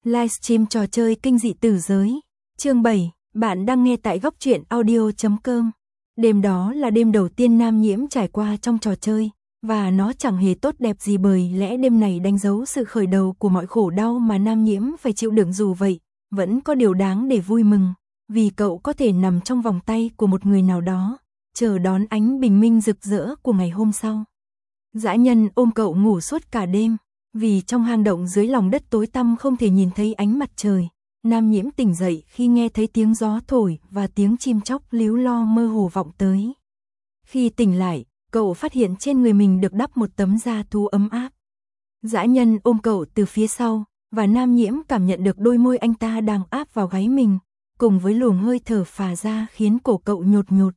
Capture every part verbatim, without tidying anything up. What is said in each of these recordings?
Livestream trò chơi kinh dị tử giới. Chương bảy, bạn đang nghe tại góc truyện audio chấm com. Đêm đó là đêm đầu tiên Nam Nhiễm trải qua trong trò chơi, và nó chẳng hề tốt đẹp gì bởi lẽ đêm này đánh dấu sự khởi đầu của mọi khổ đau mà Nam Nhiễm phải chịu đựng. Dù vậy, vẫn có điều đáng để vui mừng, vì cậu có thể nằm trong vòng tay của một người nào đó, chờ đón ánh bình minh rực rỡ của ngày hôm sau. Dã nhân ôm cậu ngủ suốt cả đêm, vì trong hang động dưới lòng đất tối tăm không thể nhìn thấy ánh mặt trời. Nam Nhiễm tỉnh dậy khi nghe thấy tiếng gió thổi và tiếng chim chóc líu lo mơ hồ vọng tới. Khi tỉnh lại, cậu phát hiện trên người mình được đắp một tấm da thú ấm áp. Dã nhân ôm cậu từ phía sau, và Nam Nhiễm cảm nhận được đôi môi anh ta đang áp vào gáy mình, cùng với luồng hơi thở phả ra khiến cổ cậu nhột nhột.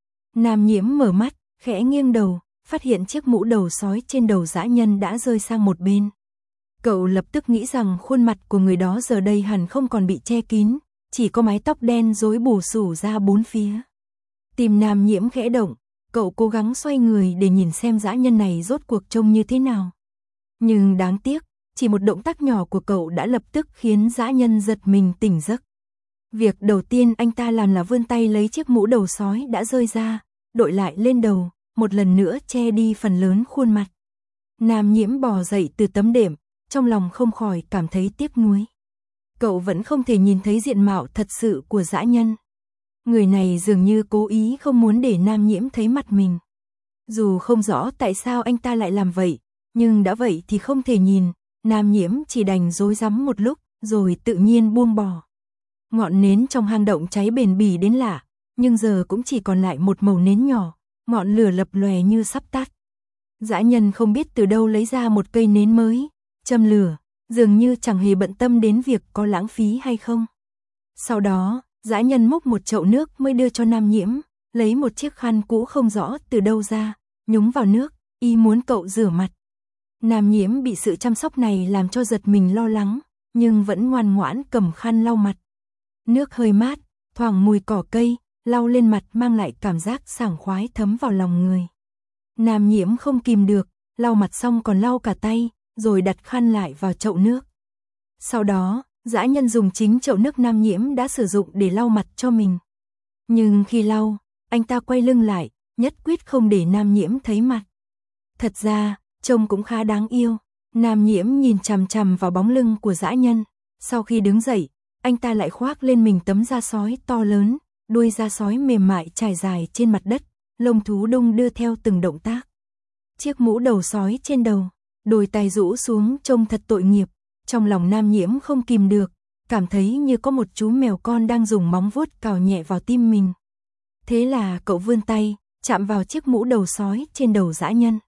Nam Nhiễm mở mắt, khẽ nghiêng đầu, phát hiện chiếc mũ đầu sói trên đầu dã nhân đã rơi sang một bên. Cậu lập tức nghĩ rằng khuôn mặt của người đó giờ đây hẳn không còn bị che kín, chỉ có mái tóc đen rối bù xù ra bốn phía. Tim Nam Nhiễm khẽ động, cậu cố gắng xoay người để nhìn xem dã nhân này rốt cuộc trông như thế nào. Nhưng đáng tiếc, chỉ một động tác nhỏ của cậu đã lập tức khiến dã nhân giật mình tỉnh giấc. Việc đầu tiên anh ta làm là vươn tay lấy chiếc mũ đầu sói đã rơi ra, đội lại lên đầu, một lần nữa che đi phần lớn khuôn mặt. Nam Nhiễm bò dậy từ tấm đệm, trong lòng không khỏi cảm thấy tiếc nuối. Cậu vẫn không thể nhìn thấy diện mạo thật sự của dã nhân. Người này dường như cố ý không muốn để Nam Nhiễm thấy mặt mình. Dù không rõ tại sao anh ta lại làm vậy, nhưng đã vậy thì không thể nhìn. Nam Nhiễm chỉ đành rối rắm một lúc, rồi tự nhiên buông bỏ. Ngọn nến trong hang động cháy bền bỉ đến lạ, nhưng giờ cũng chỉ còn lại một mẩu nến nhỏ, ngọn lửa lập lòe như sắp tắt. Dã nhân không biết từ đâu lấy ra một cây nến mới, châm lửa, dường như chẳng hề bận tâm đến việc có lãng phí hay không. Sau đó, dã nhân múc một chậu nước mới đưa cho Nam Nhiễm, lấy một chiếc khăn cũ không rõ từ đâu ra, nhúng vào nước, y muốn cậu rửa mặt. Nam Nhiễm bị sự chăm sóc này làm cho giật mình lo lắng, nhưng vẫn ngoan ngoãn cầm khăn lau mặt. Nước hơi mát, thoảng mùi cỏ cây, lau lên mặt mang lại cảm giác sảng khoái thấm vào lòng người. Nam Nhiễm không kìm được, lau mặt xong còn lau cả tay, rồi đặt khăn lại vào chậu nước. Sau đó, dã nhân dùng chính chậu nước Nam Nhiễm đã sử dụng để lau mặt cho mình. Nhưng khi lau, anh ta quay lưng lại, nhất quyết không để Nam Nhiễm thấy mặt. Thật ra, trông cũng khá đáng yêu. Nam Nhiễm nhìn chằm chằm vào bóng lưng của dã nhân. Sau khi đứng dậy, anh ta lại khoác lên mình tấm da sói to lớn, đuôi da sói mềm mại trải dài trên mặt đất, lông thú đung đưa theo từng động tác. Chiếc mũ đầu sói trên đầu, đôi tay rũ xuống trông thật tội nghiệp. Trong lòng Nam Nhiễm không kìm được, cảm thấy như có một chú mèo con đang dùng móng vuốt cào nhẹ vào tim mình. Thế là cậu vươn tay, chạm vào chiếc mũ đầu sói trên đầu dã nhân.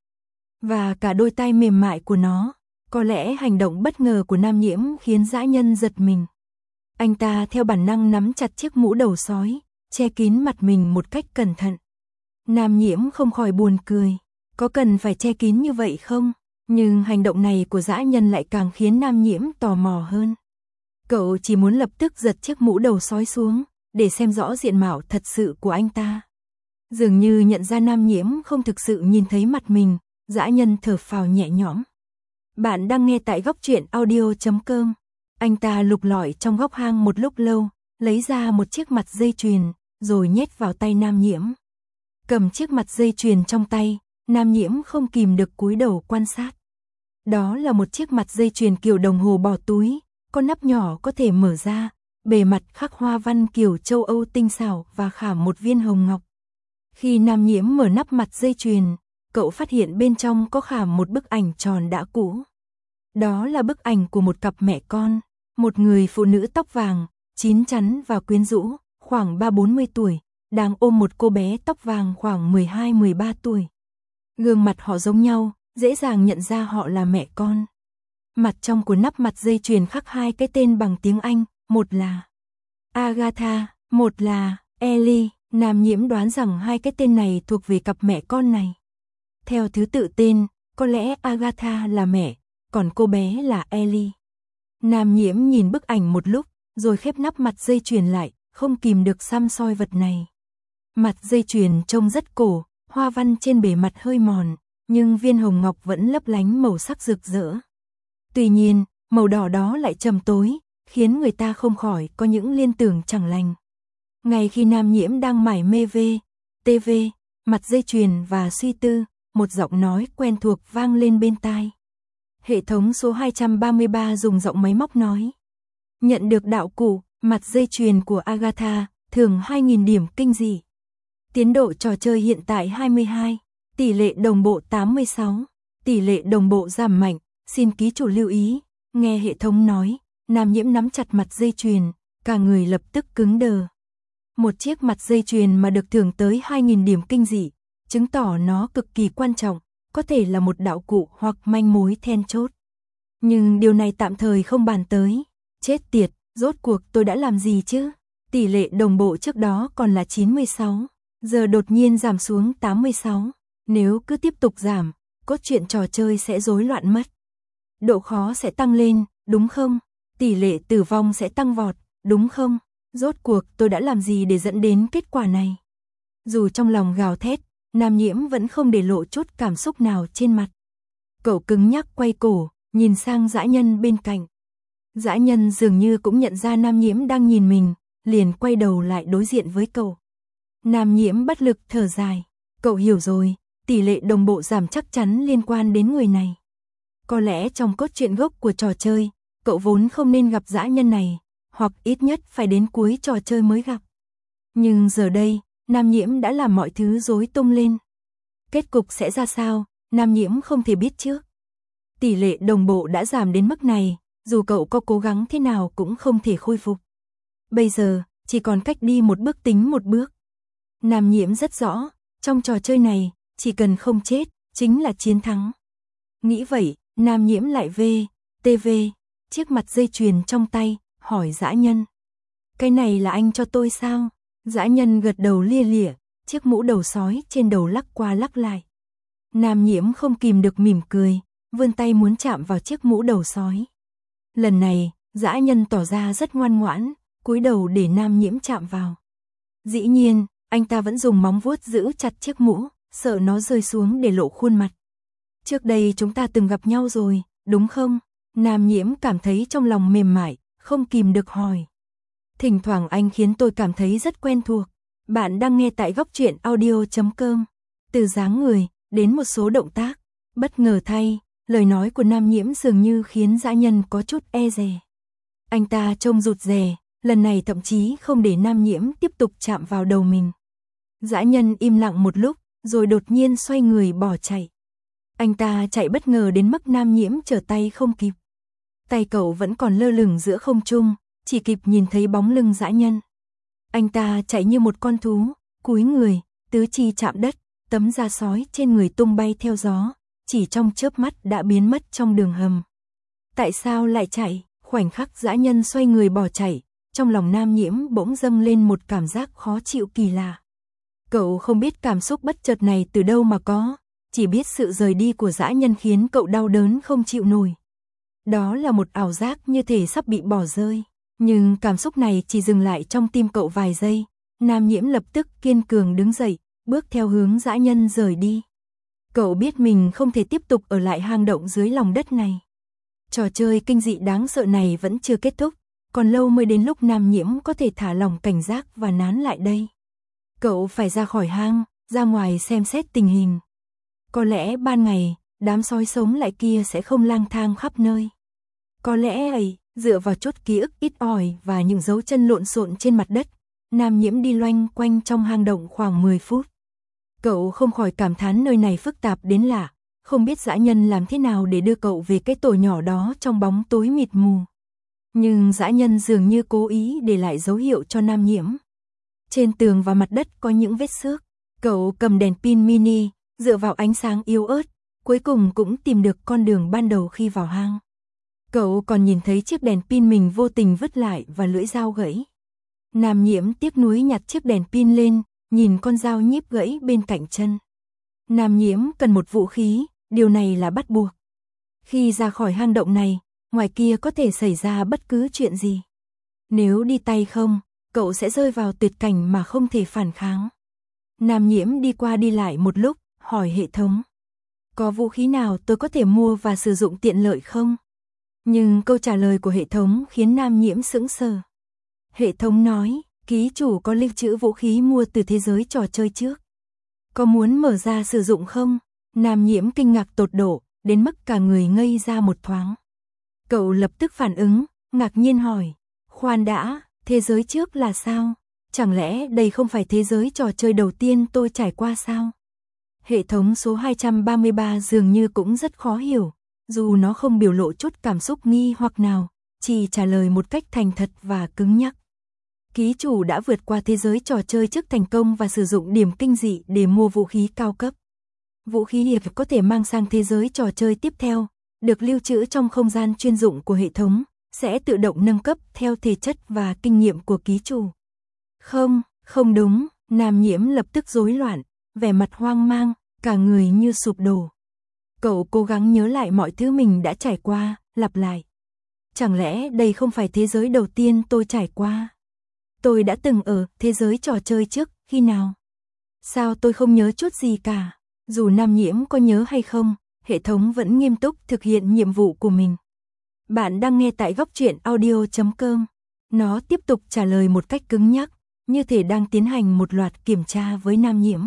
Và cả đôi tay mềm mại của nó. Có lẽ hành động bất ngờ của Nam Nhiễm khiến dã nhân giật mình. Anh ta theo bản năng nắm chặt chiếc mũ đầu sói, che kín mặt mình một cách cẩn thận. Nam Nhiễm không khỏi buồn cười. Có cần phải che kín như vậy không? Nhưng hành động này của dã nhân lại càng khiến Nam Nhiễm tò mò hơn. Cậu chỉ muốn lập tức giật chiếc mũ đầu sói xuống, để xem rõ diện mạo thật sự của anh ta. Dường như nhận ra Nam Nhiễm không thực sự nhìn thấy mặt mình, dã nhân thở phào nhẹ nhõm. Bạn đang nghe tại góc truyện audio chấm com. Anh ta lục lọi trong góc hang một lúc lâu, lấy ra một chiếc mặt dây chuyền, rồi nhét vào tay Nam Nhiễm. Cầm chiếc mặt dây chuyền trong tay, Nam Nhiễm không kìm được cúi đầu quan sát. Đó là một chiếc mặt dây chuyền kiểu đồng hồ bỏ túi, có nắp nhỏ có thể mở ra, bề mặt khắc hoa văn kiểu châu Âu tinh xảo và khảm một viên hồng ngọc. Khi Nam Nhiễm mở nắp mặt dây chuyền, cậu phát hiện bên trong có khảm một bức ảnh tròn đã cũ. Đó là bức ảnh của một cặp mẹ con, một người phụ nữ tóc vàng, chín chắn và quyến rũ, khoảng ba bốn mươi tuổi, đang ôm một cô bé tóc vàng khoảng mười hai mười ba tuổi. Gương mặt họ giống nhau, dễ dàng nhận ra họ là mẹ con. Mặt trong của nắp mặt dây chuyền khắc hai cái tên bằng tiếng Anh, một là Agatha, một là Ellie. Nam Nhiễm đoán rằng hai cái tên này thuộc về cặp mẹ con này. Theo thứ tự tên, có lẽ Agatha là mẹ, còn cô bé là Ellie. Nam Nhiễm nhìn bức ảnh một lúc, rồi khép nắp mặt dây chuyền lại, không kìm được săm soi vật này. Mặt dây chuyền trông rất cổ, hoa văn trên bề mặt hơi mòn, nhưng viên hồng ngọc vẫn lấp lánh màu sắc rực rỡ. Tuy nhiên, màu đỏ đó lại trầm tối, khiến người ta không khỏi có những liên tưởng chẳng lành. Ngay khi Nam Nhiễm đang mải mê vê, tê vê, mặt dây chuyền và suy tư, một giọng nói quen thuộc vang lên bên tai. Hệ thống số hai trăm ba mươi ba dùng giọng máy móc nói. Nhận được đạo cụ, mặt dây chuyền của Agatha, thưởng hai nghìn điểm kinh dị. Tiến độ trò chơi hiện tại hai mươi hai, tỷ lệ đồng bộ tám mươi sáu, tỷ lệ đồng bộ giảm mạnh, xin ký chủ lưu ý. Nghe hệ thống nói, Nam Nhiễm nắm chặt mặt dây chuyền, cả người lập tức cứng đờ. Một chiếc mặt dây chuyền mà được thưởng tới hai nghìn điểm kinh dị, chứng tỏ nó cực kỳ quan trọng, có thể là một đạo cụ hoặc manh mối then chốt. Nhưng điều này tạm thời không bàn tới. Chết tiệt, rốt cuộc tôi đã làm gì chứ? Tỷ lệ đồng bộ trước đó còn là chín mươi sáu, giờ đột nhiên giảm xuống tám mươi sáu. Nếu cứ tiếp tục giảm, cốt truyện trò chơi sẽ rối loạn mất. Độ khó sẽ tăng lên, đúng không? Tỷ lệ tử vong sẽ tăng vọt, đúng không? Rốt cuộc tôi đã làm gì để dẫn đến kết quả này? Dù trong lòng gào thét, Nam Nhiễm vẫn không để lộ chút cảm xúc nào trên mặt. Cậu cứng nhắc quay cổ, nhìn sang dã nhân bên cạnh. Dã nhân dường như cũng nhận ra Nam Nhiễm đang nhìn mình, liền quay đầu lại đối diện với cậu. Nam Nhiễm bất lực thở dài. Cậu hiểu rồi, tỷ lệ đồng bộ giảm chắc chắn liên quan đến người này. Có lẽ trong cốt truyện gốc của trò chơi, cậu vốn không nên gặp dã nhân này, hoặc ít nhất phải đến cuối trò chơi mới gặp. Nhưng giờ đây, Nam Nhiễm đã làm mọi thứ rối tung lên. Kết cục sẽ ra sao, Nam Nhiễm không thể biết trước. Tỷ lệ đồng bộ đã giảm đến mức này, dù cậu có cố gắng thế nào cũng không thể khôi phục. Bây giờ, chỉ còn cách đi một bước tính một bước. Nam Nhiễm rất rõ, trong trò chơi này, chỉ cần không chết, chính là chiến thắng. Nghĩ vậy, Nam Nhiễm lại vê, tê vê, chiếc mặt dây chuyền trong tay, hỏi dã nhân. Cái này là anh cho tôi sao? Dã nhân gật đầu lia lịa, chiếc mũ đầu sói trên đầu lắc qua lắc lại. Nam Nhiễm không kìm được mỉm cười, vươn tay muốn chạm vào chiếc mũ đầu sói. Lần này, dã nhân tỏ ra rất ngoan ngoãn, cúi đầu để Nam Nhiễm chạm vào. Dĩ nhiên, anh ta vẫn dùng móng vuốt giữ chặt chiếc mũ, sợ nó rơi xuống để lộ khuôn mặt. Trước đây chúng ta từng gặp nhau rồi, đúng không? Nam Nhiễm cảm thấy trong lòng mềm mại, không kìm được hỏi. Thỉnh thoảng anh khiến tôi cảm thấy rất quen thuộc. Bạn đang nghe tại góc truyện audio chấm com. Từ dáng người, đến một số động tác. Bất ngờ thay, lời nói của Nam Nhiễm dường như khiến dã nhân có chút e dè. Anh ta trông rụt rè, lần này thậm chí không để Nam Nhiễm tiếp tục chạm vào đầu mình. Dã nhân im lặng một lúc, rồi đột nhiên xoay người bỏ chạy. Anh ta chạy bất ngờ đến mức Nam Nhiễm trở tay không kịp. Tay cậu vẫn còn lơ lửng giữa không trung, chỉ kịp nhìn thấy bóng lưng dã nhân. Anh ta chạy như một con thú, cúi người, tứ chi chạm đất, tấm da sói trên người tung bay theo gió, chỉ trong chớp mắt đã biến mất trong đường hầm. Tại sao lại chạy? Khoảnh khắc dã nhân xoay người bỏ chạy, trong lòng Nam Nhiễm bỗng dâng lên một cảm giác khó chịu kỳ lạ. Cậu không biết cảm xúc bất chợt này từ đâu mà có, chỉ biết sự rời đi của dã nhân khiến cậu đau đớn không chịu nổi. Đó là một ảo giác như thể sắp bị bỏ rơi, nhưng cảm xúc này chỉ dừng lại trong tim cậu vài giây. Nam Nhiễm lập tức kiên cường đứng dậy, bước theo hướng dã nhân rời đi. Cậu biết mình không thể tiếp tục ở lại hang động dưới lòng đất này. Trò chơi kinh dị đáng sợ này vẫn chưa kết thúc, còn lâu mới đến lúc Nam Nhiễm có thể thả lỏng cảnh giác và nán lại đây. Cậu phải ra khỏi hang, ra ngoài xem xét tình hình. Có lẽ ban ngày, đám sói sống lại kia sẽ không lang thang khắp nơi. Có lẽ ấy, dựa vào chút ký ức ít ỏi và những dấu chân lộn xộn trên mặt đất, Nam Nhiễm đi loanh quanh trong hang động khoảng mười phút. Cậu không khỏi cảm thán nơi này phức tạp đến lạ, không biết dã nhân làm thế nào để đưa cậu về cái tổ nhỏ đó trong bóng tối mịt mù. Nhưng dã nhân dường như cố ý để lại dấu hiệu cho Nam Nhiễm. Trên tường và mặt đất có những vết xước. Cậu cầm đèn pin mini, dựa vào ánh sáng yếu ớt, cuối cùng cũng tìm được con đường ban đầu khi vào hang. Cậu còn nhìn thấy chiếc đèn pin mình vô tình vứt lại và lưỡi dao gãy. Nam Nhiễm tiếc nuối nhặt chiếc đèn pin lên, nhìn con dao nhíp gãy bên cạnh chân. Nam Nhiễm cần một vũ khí, điều này là bắt buộc. Khi ra khỏi hang động này, ngoài kia có thể xảy ra bất cứ chuyện gì. Nếu đi tay không, cậu sẽ rơi vào tuyệt cảnh mà không thể phản kháng. Nam Nhiễm đi qua đi lại một lúc, hỏi hệ thống. Có vũ khí nào tôi có thể mua và sử dụng tiện lợi không? Nhưng câu trả lời của hệ thống khiến Nam Nhiễm sững sờ. Hệ thống nói, ký chủ có lưu trữ vũ khí mua từ thế giới trò chơi trước. Có muốn mở ra sử dụng không? Nam Nhiễm kinh ngạc tột độ, đến mức cả người ngây ra một thoáng. Cậu lập tức phản ứng, ngạc nhiên hỏi, khoan đã, thế giới trước là sao? Chẳng lẽ đây không phải thế giới trò chơi đầu tiên tôi trải qua sao? Hệ thống số hai trăm ba mươi ba dường như cũng rất khó hiểu, dù nó không biểu lộ chút cảm xúc nghi hoặc nào, chỉ trả lời một cách thành thật và cứng nhắc. Ký chủ đã vượt qua thế giới trò chơi trước thành công và sử dụng điểm kinh dị để mua vũ khí cao cấp. Vũ khí hiệp có thể mang sang thế giới trò chơi tiếp theo, được lưu trữ trong không gian chuyên dụng của hệ thống, sẽ tự động nâng cấp theo thể chất và kinh nghiệm của ký chủ. Không, không đúng, Nam Nhiễm lập tức rối loạn, vẻ mặt hoang mang, cả người như sụp đổ. Cậu cố gắng nhớ lại mọi thứ mình đã trải qua, lặp lại. Chẳng lẽ đây không phải thế giới đầu tiên tôi trải qua? Tôi đã từng ở thế giới trò chơi trước, khi nào? Sao tôi không nhớ chút gì cả? Dù Nam Nhiễm có nhớ hay không, hệ thống vẫn nghiêm túc thực hiện nhiệm vụ của mình. Bạn đang nghe tại góc truyện audio chấm com. Nó tiếp tục trả lời một cách cứng nhắc, như thể đang tiến hành một loạt kiểm tra với Nam Nhiễm.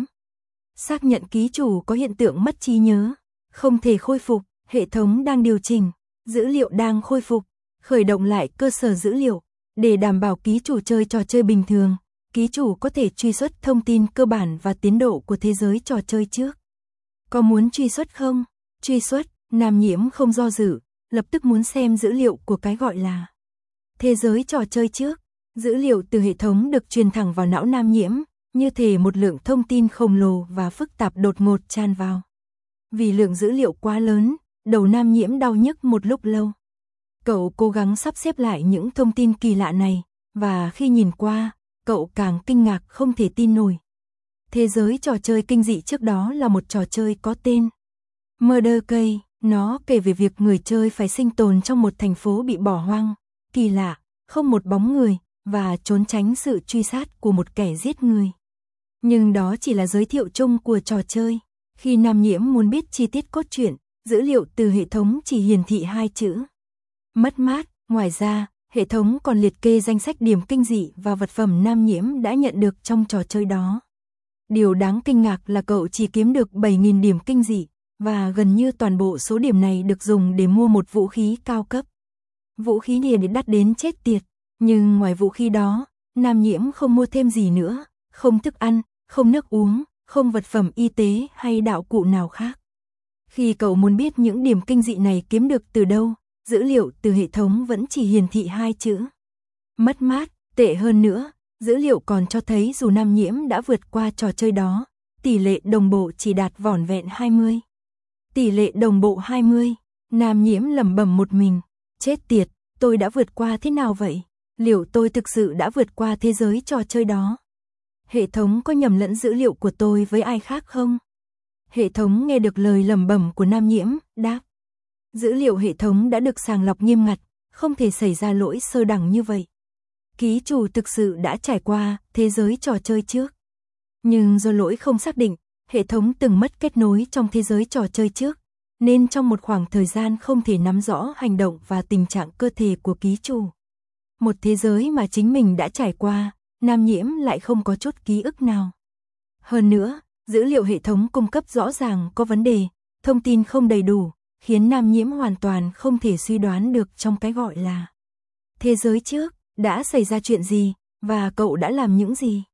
Xác nhận ký chủ có hiện tượng mất trí nhớ, không thể khôi phục, hệ thống đang điều chỉnh, dữ liệu đang khôi phục, khởi động lại cơ sở dữ liệu. Để đảm bảo ký chủ chơi trò chơi bình thường, ký chủ có thể truy xuất thông tin cơ bản và tiến độ của thế giới trò chơi trước. Có muốn truy xuất không? Truy xuất, Nam Nhiễm không do dự, lập tức muốn xem dữ liệu của cái gọi là thế giới trò chơi trước. Dữ liệu từ hệ thống được truyền thẳng vào não Nam Nhiễm, như thể một lượng thông tin khổng lồ và phức tạp đột ngột tràn vào. Vì lượng dữ liệu quá lớn, đầu Nam Nhiễm đau nhức một lúc lâu. Cậu cố gắng sắp xếp lại những thông tin kỳ lạ này, và khi nhìn qua, cậu càng kinh ngạc không thể tin nổi. Thế giới trò chơi kinh dị trước đó là một trò chơi có tên Murder Cay, nó kể về việc người chơi phải sinh tồn trong một thành phố bị bỏ hoang, kỳ lạ, không một bóng người, và trốn tránh sự truy sát của một kẻ giết người. Nhưng đó chỉ là giới thiệu chung của trò chơi. Khi Nam Nhiễm muốn biết chi tiết cốt truyện, dữ liệu từ hệ thống chỉ hiển thị hai chữ mất mát. Ngoài ra, hệ thống còn liệt kê danh sách điểm kinh dị và vật phẩm Nam Nhiễm đã nhận được trong trò chơi đó. Điều đáng kinh ngạc là cậu chỉ kiếm được bảy nghìn điểm kinh dị, và gần như toàn bộ số điểm này được dùng để mua một vũ khí cao cấp. Vũ khí này đắt đến chết tiệt, nhưng ngoài vũ khí đó, Nam Nhiễm không mua thêm gì nữa, không thức ăn, không nước uống, không vật phẩm y tế hay đạo cụ nào khác. Khi cậu muốn biết những điểm kinh dị này kiếm được từ đâu, dữ liệu từ hệ thống vẫn chỉ hiển thị hai chữ mất mát. Tệ hơn nữa, dữ liệu còn cho thấy dù Nam Nhiễm đã vượt qua trò chơi đó, tỷ lệ đồng bộ chỉ đạt vỏn vẹn hai mươi. Tỷ lệ đồng bộ hai mươi, Nam Nhiễm lẩm bẩm một mình, chết tiệt, tôi đã vượt qua thế nào vậy? Liệu tôi thực sự đã vượt qua thế giới trò chơi đó? Hệ thống có nhầm lẫn dữ liệu của tôi với ai khác không? Hệ thống nghe được lời lẩm bẩm của Nam Nhiễm, đáp. Dữ liệu hệ thống đã được sàng lọc nghiêm ngặt, không thể xảy ra lỗi sơ đẳng như vậy. Ký chủ thực sự đã trải qua thế giới trò chơi trước. Nhưng do lỗi không xác định, hệ thống từng mất kết nối trong thế giới trò chơi trước, nên trong một khoảng thời gian không thể nắm rõ hành động và tình trạng cơ thể của ký chủ. Một thế giới mà chính mình đã trải qua, Nam Nhiễm lại không có chút ký ức nào. Hơn nữa, dữ liệu hệ thống cung cấp rõ ràng có vấn đề, thông tin không đầy đủ, khiến Nam Nhiễm hoàn toàn không thể suy đoán được trong cái gọi là thế giới trước đã xảy ra chuyện gì, và cậu đã làm những gì.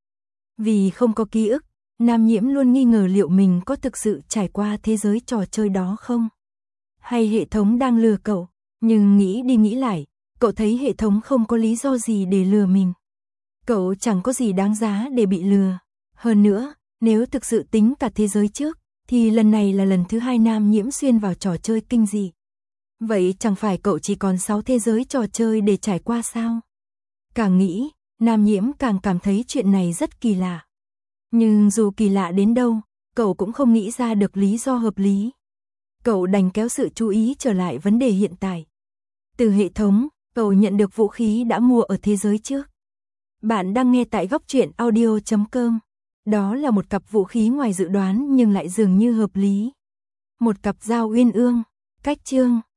Vì không có ký ức, Nam Nhiễm luôn nghi ngờ liệu mình có thực sự trải qua thế giới trò chơi đó không. Hay hệ thống đang lừa cậu, nhưng nghĩ đi nghĩ lại, cậu thấy hệ thống không có lý do gì để lừa mình. Cậu chẳng có gì đáng giá để bị lừa. Hơn nữa, nếu thực sự tính cả thế giới trước, thì lần này là lần thứ hai Nam Nhiễm xuyên vào trò chơi kinh dị. Vậy chẳng phải cậu chỉ còn sáu thế giới trò chơi để trải qua sao? Càng nghĩ, Nam Nhiễm càng cảm thấy chuyện này rất kỳ lạ. Nhưng dù kỳ lạ đến đâu, cậu cũng không nghĩ ra được lý do hợp lý. Cậu đành kéo sự chú ý trở lại vấn đề hiện tại. Từ hệ thống, cậu nhận được vũ khí đã mua ở thế giới trước. Bạn đang nghe tại góc truyện audio chấm com. Đó là một cặp vũ khí ngoài dự đoán nhưng lại dường như hợp lý. Một cặp dao uyên ương. Cách chương,